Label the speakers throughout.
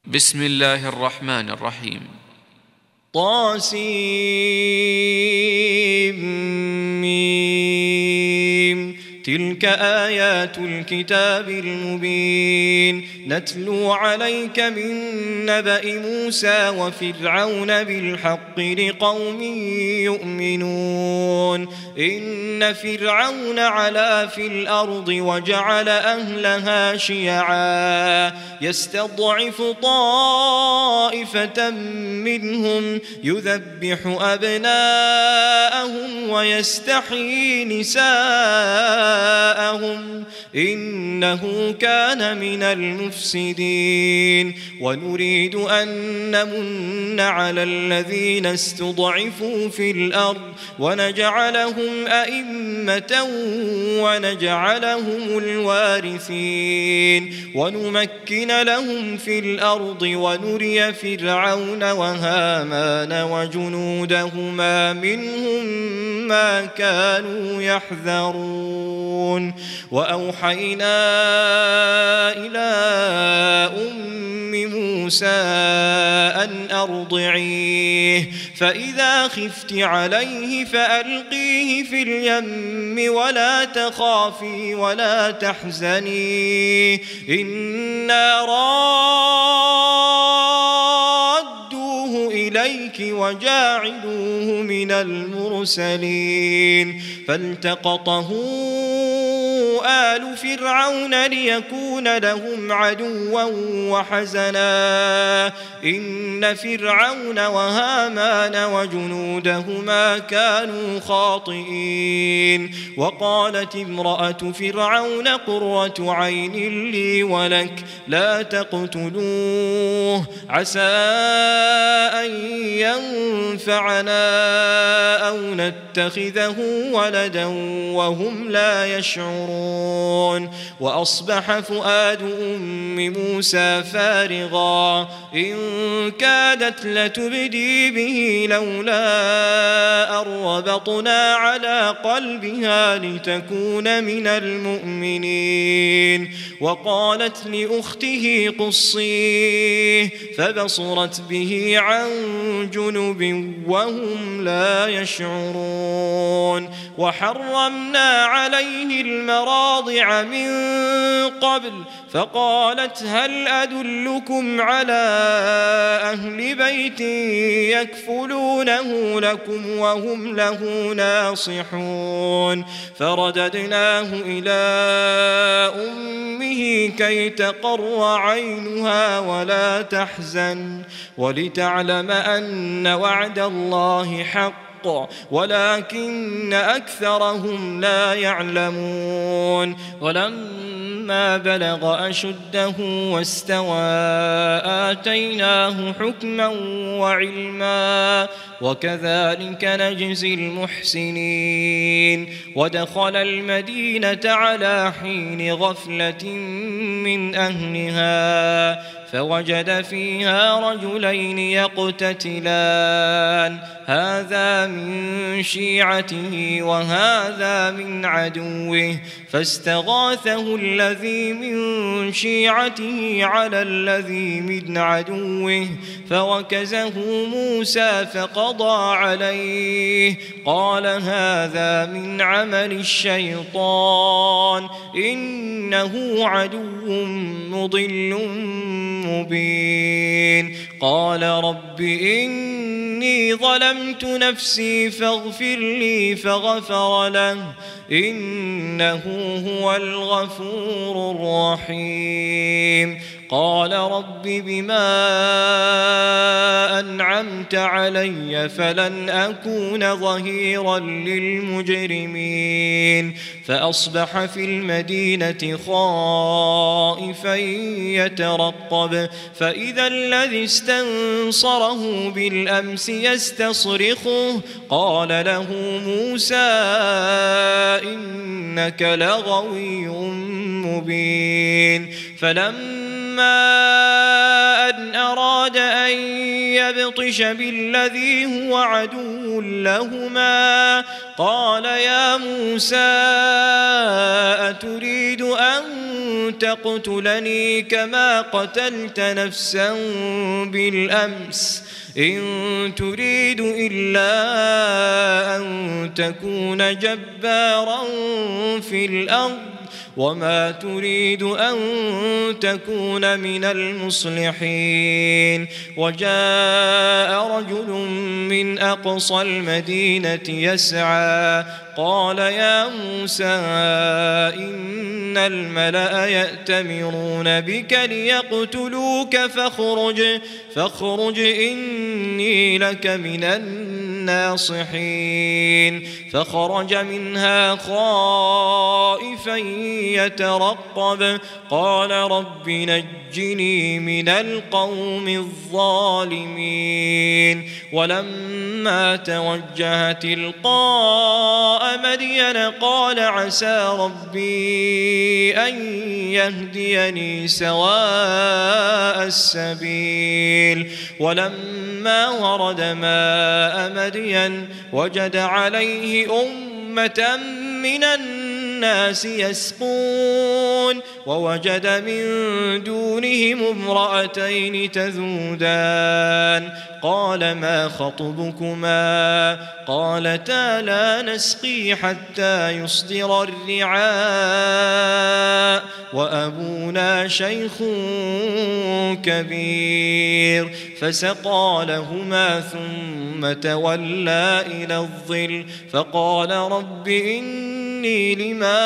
Speaker 1: بسم الله الرحمن الرحيم.
Speaker 2: طاسيم. تلك آيات الكتاب المبين نتلو عليك من نبأ موسى وفرعون بالحق لقوم يؤمنون. إن فرعون علا في الأرض وجعل أهلها شيعا يستضعف طائفة منهم يذبح أبناءهم ويستحيي نساءهم إنه كان من المفسدين. ونريد أن نمن على الذين استضعفوا في الأرض ونجعلهم أئمة ونجعلهم الوارثين ونمكن لهم في الأرض ونري فرعون وهامان وجنودهما منهم ما كانوا يحذرون. وأوحينا إلى أم موسى أن أرضعيه فإذا خفت عليه فألقيه في اليم ولا تخافي ولا تحزني إنا رادوه إليك وجاعلوه من المرسلين. فالتقطه آل فرعون ليكون لهم عدوا وحزنا إن فرعون وهامان وجنودهما كانوا خاطئين. وقالت امرأة فرعون قرة عين لي ولك لا تقتلوه عسى أن ينفعنا أو نتخذه ولدا وهم لا يشعرون. وأصبح فؤاد أم موسى فارغا إن كادت لتبدي به لولا أن ربطنا على قلبها لتكون من المؤمنين. وقالت لأخته قصيه فبصرت به عن جنب وهم لا يشعرون. وحرمنا عليه المراضع من قبل فقالت هل أدلكم على أهل بيت يكفلونه لكم وهم له ناصحون. فرددناه إلى أمه كي تقر عينها ولا تحزن ولتعلم أن وعد الله حق ولكن أكثرهم لا يعلمون. ولما بلغ أشده واستوى آتيناه حكما وعلما وكذلك نجزي المحسنين. ودخل المدينة على حين غفلة من أهلها فوجد فيها رجلين يقتتلان هذا من شيعته وهذا من عدوه فاستغاثه الذي من شيعته على الذي من عدوه فوكزه موسى فقضى عليه قال هذا من عمل الشيطان إنه عدو مضل مبين. قال رب إني ظلمت نفسي فاغفر لي فغفر له إنه هو الغفور الرحيم. قال رب بما أنعمت علي فلن أكون ظهيرا للمجرمين. فأصبح في المدينة خائفا يترقب فإذا الذي استنصره بالأمس يستصرخه قال له موسى إنك لغوي مبين. فلما أن أراد أن يبطش بالذي هو عدو لهما قال يا موسى أتريد أن تقتلني كما قتلت نفسا بالأمس إن تريد إلا أن تكون جبارا في الأرض وما تريد أن تكون من المصلحين. وجاء رجل من أقصى المدينة يسعى قال يا موسى إن الملأ يأتمرون بك ليقتلوك فاخرج إني لك من الناصحين. فخرج منها خائفا يترقب قال رب نجني من القوم الظالمين. ولما توجه تلقاء مدين قال عسى ربي أن يهديني سواء السبيل. ولما ورد ماء مدين وجد عليه أمة من الناس يسقون ووجد من دونهم امرأتين تذودان قال ما خطبكما قالتا لا نسقي حتى يصدر الرعاء وأبونا شيخ كبير. فسقى لهما ثم تولى إلى الظل فقال رب إني لما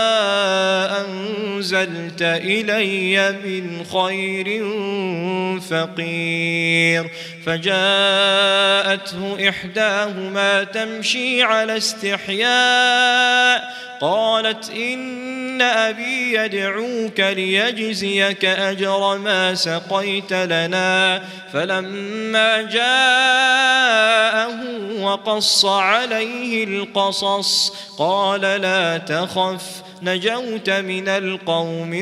Speaker 2: أنزلت إلي من خير فقير. فجاءته إحداهما تمشي على استحياء قالت إن أبي يدعوك ليجزيك أجر ما سقيت لنا. فلما جاءه وقص عليه القصص قال لا تخف نجوت من القوم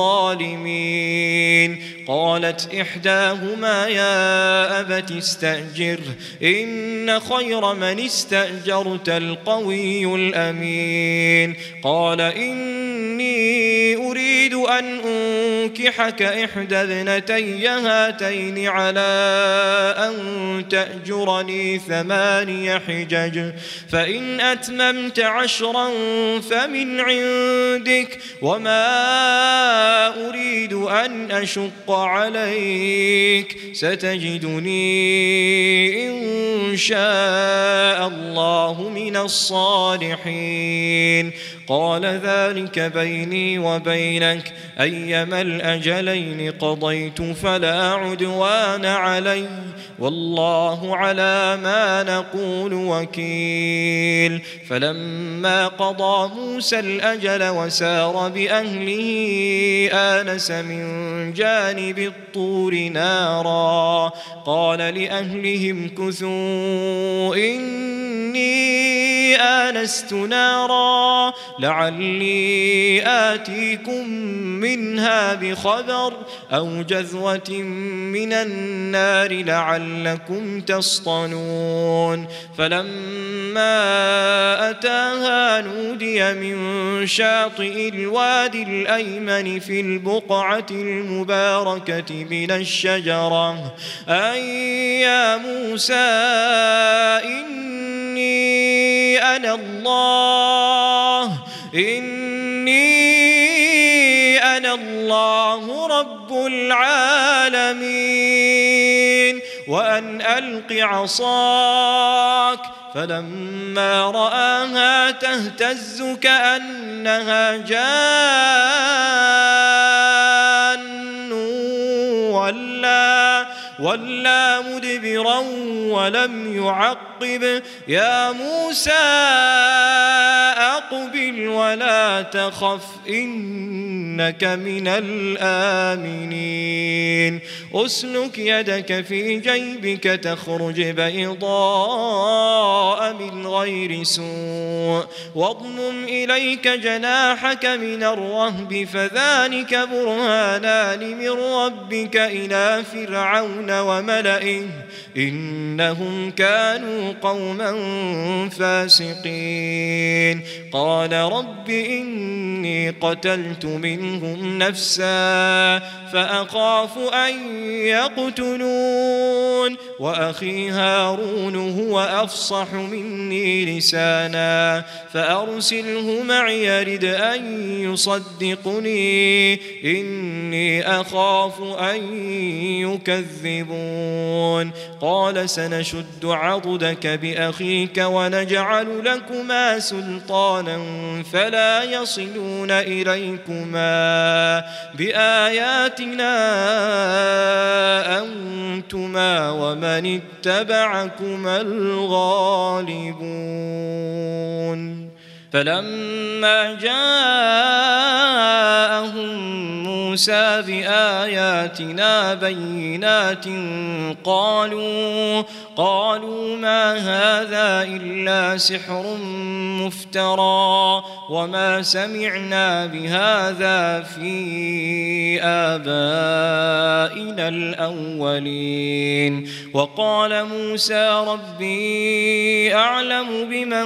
Speaker 2: الظالمين. قالت إحداهما يا أبت استأجره إن خير من استأجرت القوي الأمين. قال إني أريد أن أنكحك إحدى ابنتي هاتين على أن تأجرني 8 حجج فإن أتممت 10 فمن عندك وما أريد أن أشق عليك ستجدني إن شاء الله من الصالحين. قال ذلك بيني وبينك أيما الأجلين قضيت فلا عدوان علي والله على ما نقول وكيل. فلما قضى موسى الأجل وسار بأهله آنس من جانب الطور نارا قال لأهلهم كثوا إني آنست نارا لعلي آتيكم منها بخبر أو جذوة من النار لعلكم تصطلون. فلما أتاها نودي من شاطئ الوادي الأيمن في البقعة المباركة من الشجرة أي يا موسى إني أنا الله رب العالمين وأن ألق عصاك. فلما رآها تهتز كأنها جان ولا مدبرا ولم يعقب. يا موسى أقبل ولا تخف إنك من الآمنين. أسلك يدك في جيبك تخرج بيضاء من غير سوء واضمم إليك جناحك من الرهب فذلك برهانان من ربك إلى إلى فرعون وملئه إنهم كانوا قوما فاسقين قال رب إني قتلت منهم نفسا فأخاف أن يقتلون وأخي هارون هو أفصح مني لسانا فأرسله معي يرد أن يصدقني إني أخاف أن يكذبون قال سنشد عضدك بأخيك ونجعل لكما سلطانا فلا يصلون إليكما بآياتنا أنتما ومن اتبعكما الغالبون فلما جاءهم موسى بآياتنا بينات قالوا ما هذا إلا سحر مفترى وما سمعنا بهذا في آبائنا الأولين وقال موسى ربي أعلم بمن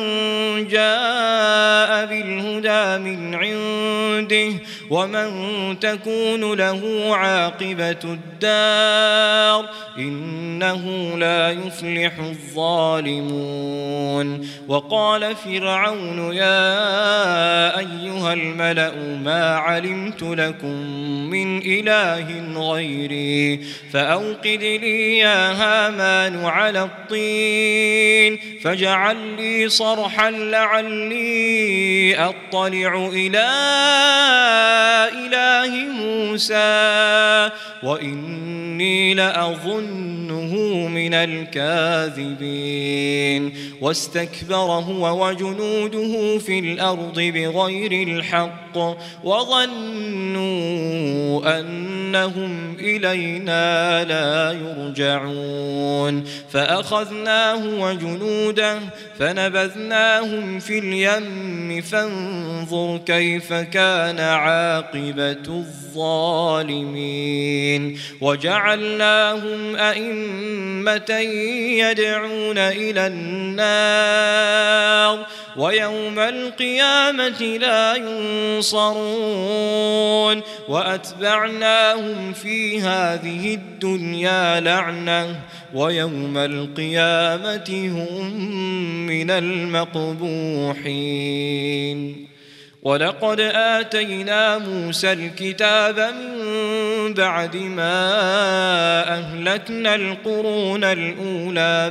Speaker 2: جاء بالهدى من عنده ومن تكون له عاقبة الدار إنه لا يفلح الظالمون وقال فرعون يا أيها الملأ ما علمت لكم من إله غيري فأوقد لي يا هامان على الطين فاجعل لي صرحا لعلي أطلع إلى إله موسى وإني لأظنه من الكاذبين واستكبر هو وجنوده في الأرض بغير الحق وظنوا أنهم إلينا لا يرجعون فأخذناه وجنوده فنبذناهم في اليم فانظر كيف كان عاقبة الظالمين وجعلناهم أئمة يدعون إلى النار ويوم القيامة لا ينصرون وأتبعناهم في هذه الدنيا لعنة ويوم القيامة هم من المقبوحين ولقد آتينا موسى الكتاب من بعد ما أهلكنا القرون الأولى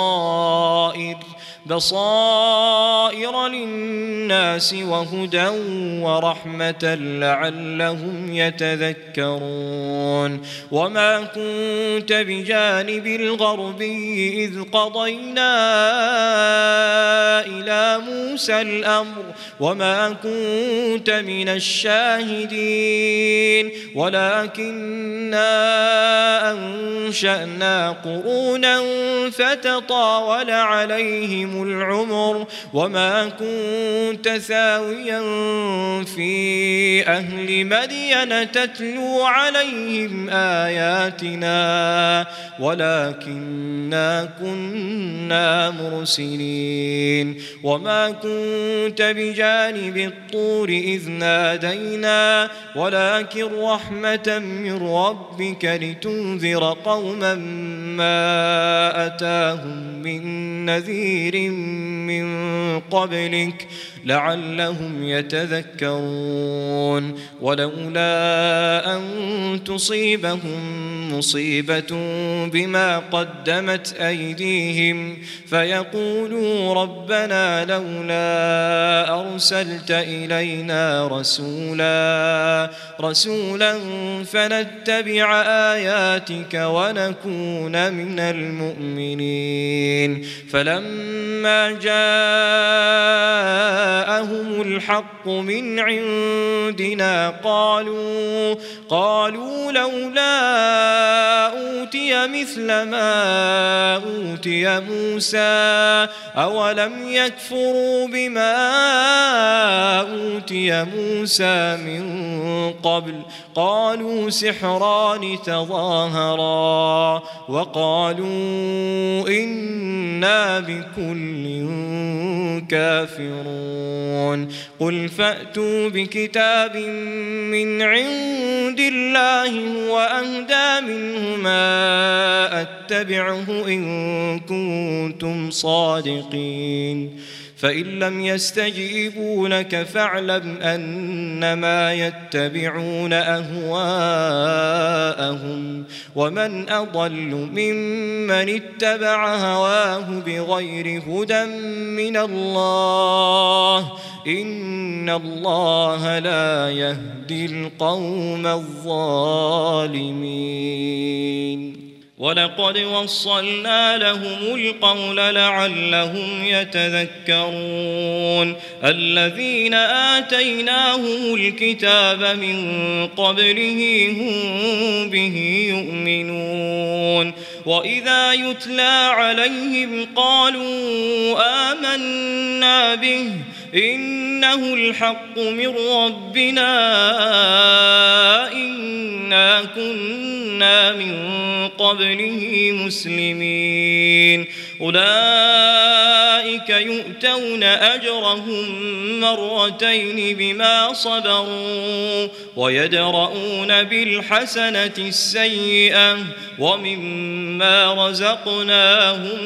Speaker 2: بصائر للناس وهدى ورحمة لعلهم يتذكرون وما كنت بجانب الغربي إذ قضينا إلى موسى الأمر وما كنت من الشاهدين ولكننا أنشأنا قرونا فتطاول عليهم العمر وما كنت ثاويا في أهل مدين تتلو عليهم آياتنا ولكننا كنا مرسلين وما كنت بجانب الطور إذ نادينا ولكن رحمة من ربك لتنذر قوما ما أتاهم من نذير من قبلك لعلهم يتذكرون ولولا أن تصيبهم مصيبة بما قدمت أيديهم فيقولوا ربنا لولا أرسلت إلينا رسولا فنتبع آياتك ونكون من المؤمنين. فلما جاءهم الحق من عندنا قالوا لولا أوتي مثل ما أوتي موسى أولم يكفروا بما أوتي موسى من قبل قالوا سحران تظاهرا وقالوا إنا بكل كافرون. قل فأتوا بكتاب من عند الله هو أهدى منهما أتبعه إن كنتم صادقين. فإن لم يستجيبوا لك فاعلم أنما يتبعون أهواءهم ومن أضل ممن اتبع هواه بغير هدى من الله إن الله لا يهدي القوم الظالمين. ولقد وصلنا لهم القول لعلهم يتذكرون. الذين آتيناهم الكتاب من قبله هم به يؤمنون وإذا يتلى عليهم قالوا آمنا به إنه الحق من ربنا إنا كنا من قبله مسلمين. أولئك يؤتون أجرهم مرتين بما صبروا ويدرؤون بالحسنة السيئة ومما رزقناهم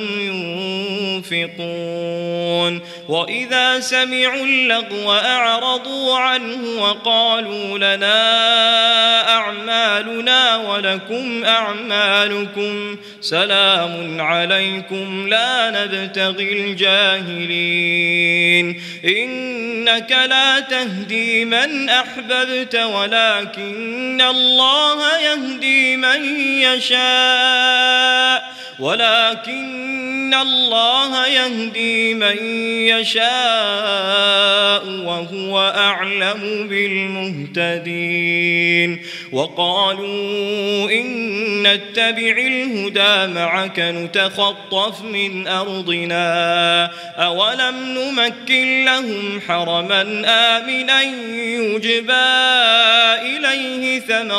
Speaker 2: ينفقون. وإذا سمعوا اللغو أعرضوا عنه وقالوا لنا أعمالنا ولكم أعمالكم سلام عليكم لا نبتغي الجاهلين. إنك لا تهدي من أحببت ولكن الله يهدي من يشاء وهو أعلم بالمهتدين. وقالوا إن نتبع الهدى معك نتخطف من أرضنا أولم نمكن لهم حرما آمنا يجبى إليه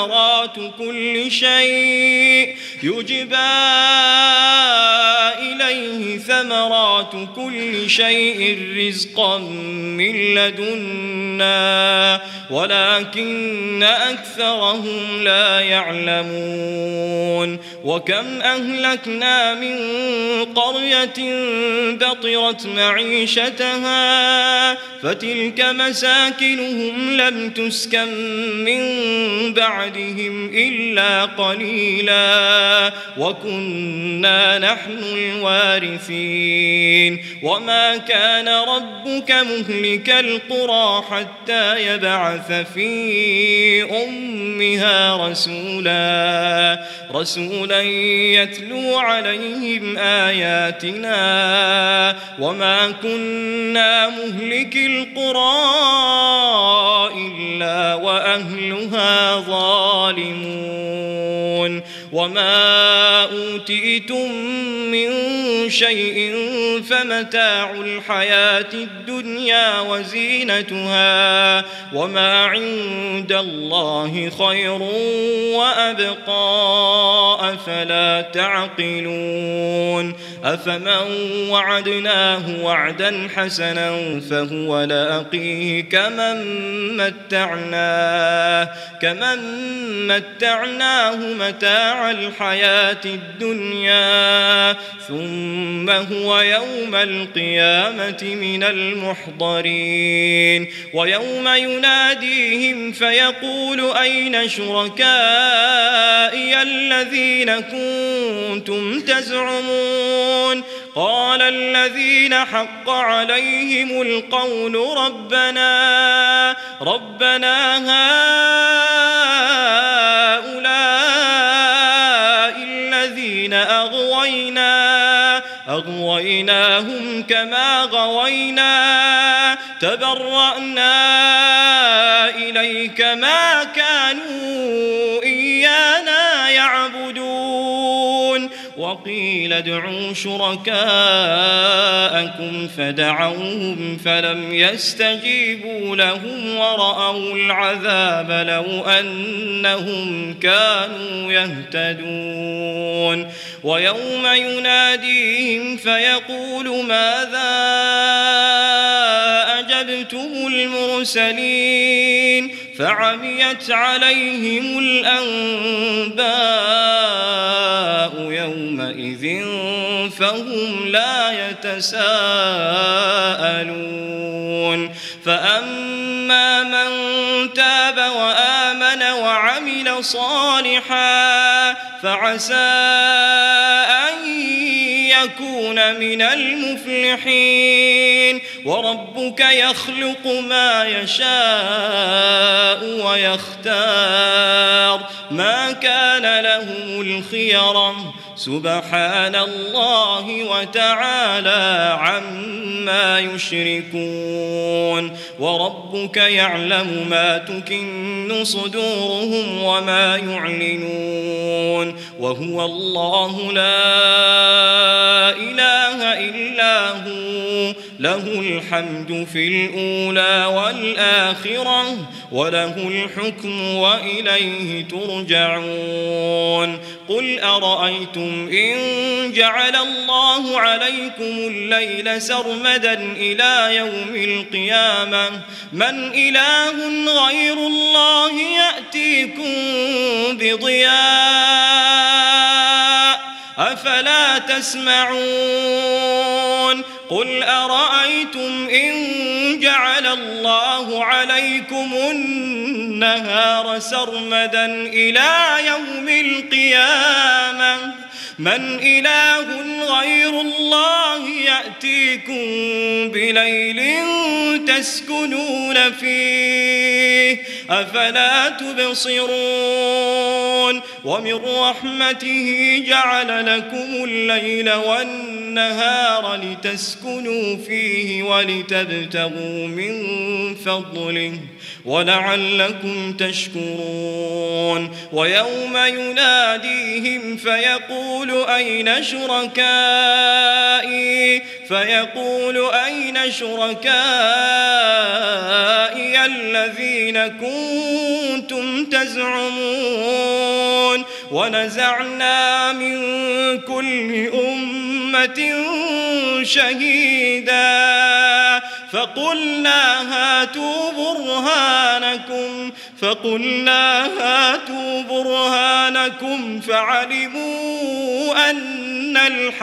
Speaker 2: ثمرات كل شيء رزقا من لدنا ولكن أكثرهم لا يعلمون. وكم أهلكنا من قرية بطرت معيشتها فتلك مساكنهم لم تسكن من بعدهم إلا قليلا وكنا نحن الوارثين. وما كان ربك مهلك القرى حتى يبعث في أمها رسولا يتلو عليهم آياتنا وما كنا مهلك القرى إلا وأهلها ظالمون. وما أوتيتم من شيء فمتاع الحياة الدنيا وزينتها وما عند الله خير وأبقى أفلا تعقلون. أفمن وعدناه وعدا حسنا فهو لاقيه كمن متعناه متاع الحياة الدنيا ثم هو يوم القيامة من المحضرين. ويوم يناديهم فيقول أين شركائي الذين كنتم تزعمون قال الذين حق عليهم القول ربنا هؤلاء الذين أغويناهم كما غوينا تبرأنا إليك ما كانوا إيانا يعبدون وقيل ادعوا شركاءكم فدعوهم فلم يستجيبوا لهم ورأوا العذاب لو أنهم كانوا يهتدون ويوم يناديهم فيقول ماذا أجبتم المرسلين فعميت عليهم الأنباء يومئذ فهم لا يتساءلون فأما من تاب وآمن وعمل صالحا فعسى أن يكون من المفلحين وربك يخلق ما يشاء ويختار ما كان لهم الخيرة سبحان الله وتعالى عما يشركون وربك يعلم ما تكن صدورهم وما يعلنون وهو الله لا إله إلا هو له الحمد في الأولى والآخرة وله الحكم وإليه ترجعون قل أرأيتم إن جعل الله عليكم الليل سرمدا إلى يوم القيامة من إله غير الله يأتيكم بضياء أفلا تسمعون قل أرأيتم إن جعل الله عليكم النهار سرمدا إلى يوم القيامة من إله غير الله يأتيكم بليل تسكنون فيه أفلا تبصرون ومن رحمته جعل لكم الليل والنهار لتسكنوا فيه ولتبتغوا من فضله ولعلكم تشكرون ويوم يناديهم فيقول أين شركائي الذين كنتم تزعمون ونزعنا من كل أمة شهيدا فقلنا هاتوا برهانكم فعلموا أن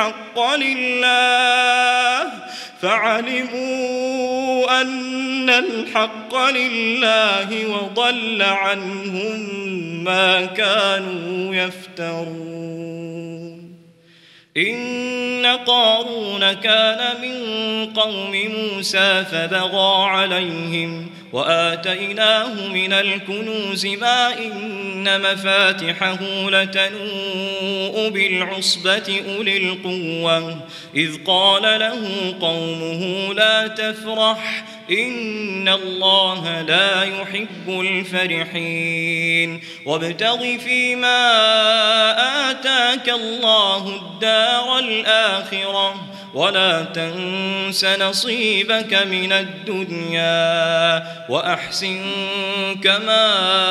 Speaker 2: الحق لله وضل عنهم ما كانوا يفترون إن قارون كان من قوم موسى فبغى عليهم وآتيناه من الكنوز ما إن مفاتحه لتنوء بالعصبة أولي القوة إذ قال له قومه لا تفرح إن الله لا يحب الفرحين وابتغ فيما آتاك الله الدار الآخرة ولا تنس نصيبك من الدنيا وأحسن كما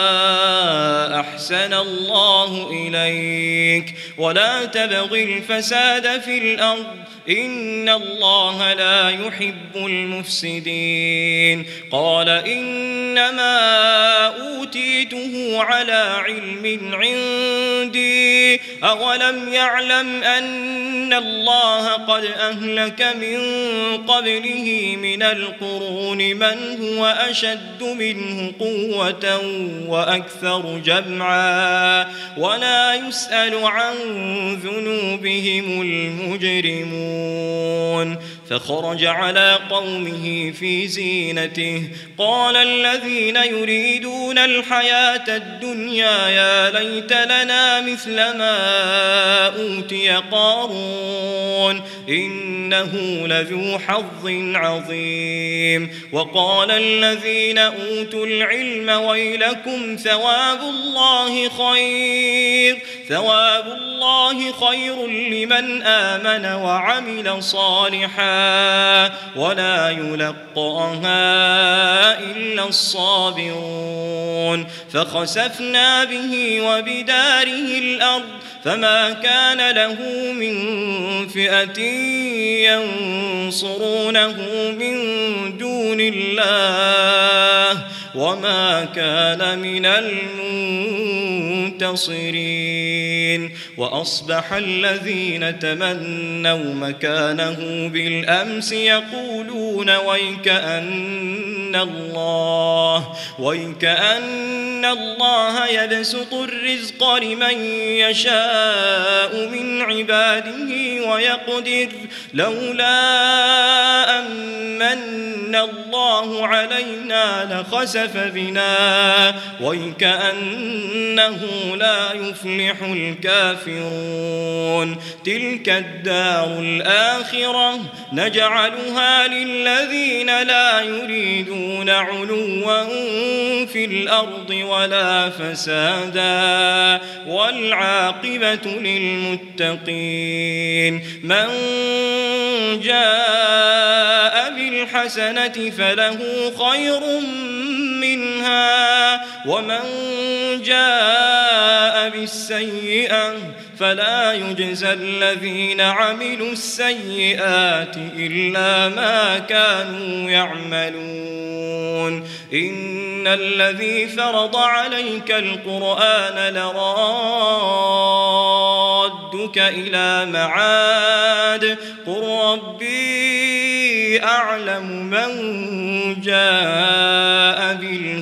Speaker 2: أحسن الله إليك ولا تبغ الفساد في الأرض إن الله لا يحب المفسدين قال إنما أوتيته على علم عندي أولم يعلم أن الله قد أهلك من قبله من القرون من هو أشد منه قوة وأكثر جمعا ولا يسأل عن ذنوبهم المجرمون فخرج على قومه في زينته قال الذين يريدون الحياة الدنيا يا ليت لنا مثل ما أوتي أوتي قارون إنه لذو حظ عظيم. وقال الذين أوتوا العلم ويلكم ثواب الله خير لمن آمن وعمل صالحا ولا يلقاها إلا الصابرون. فخسفنا به وبداره الأرض فما كان له من فئة ينصرونه من دون الله وما كان من المنتصرين. وأصبح الذين تمنوا مكانه بالأمس يقولون ويكأن الله يبسط الرزق لمن يشاء من عباده ويقدر لولا أمن الله علينا لخسف بنا ويكأنه لا يفلح الكافرون. تلك الدار الآخرة نجعلها للذين لا يريدون علوا في الأرض ولا فسادا والعاقبة للمتقين. من جاء بالحسنة فله خير منها ومن جاء بالسيئة فلا يجزى الذين عملوا السيئات إلا ما كانوا يعملون. إن الذي فرض عليك القرآن لرادك إلى معاد قل ربي أعلم من جاء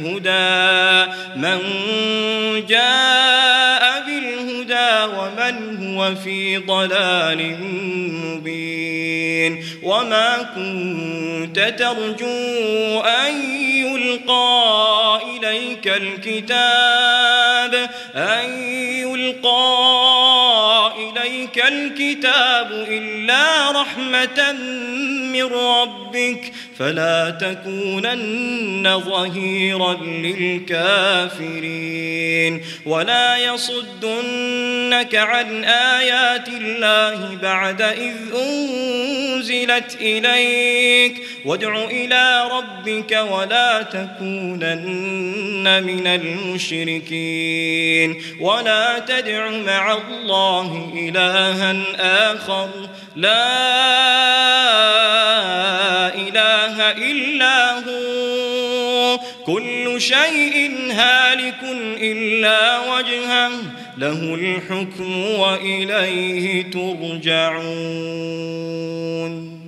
Speaker 2: بالهدى ومن هو في ضلال مبين. وما كنت ترجو أن يلقى إليك الكتاب إلا رحمة من ربك فلا تكونن ظهيرا للكافرين. ولا يصدنك عن آيات الله بعد إذ أنزلت إليك وادع إلى ربك ولا تكونن من المشركين. ولا تدع مع الله إلها آخر لا إله إلا هو كل شيء هالك إلا وجهه له الحكم وإليه ترجعون.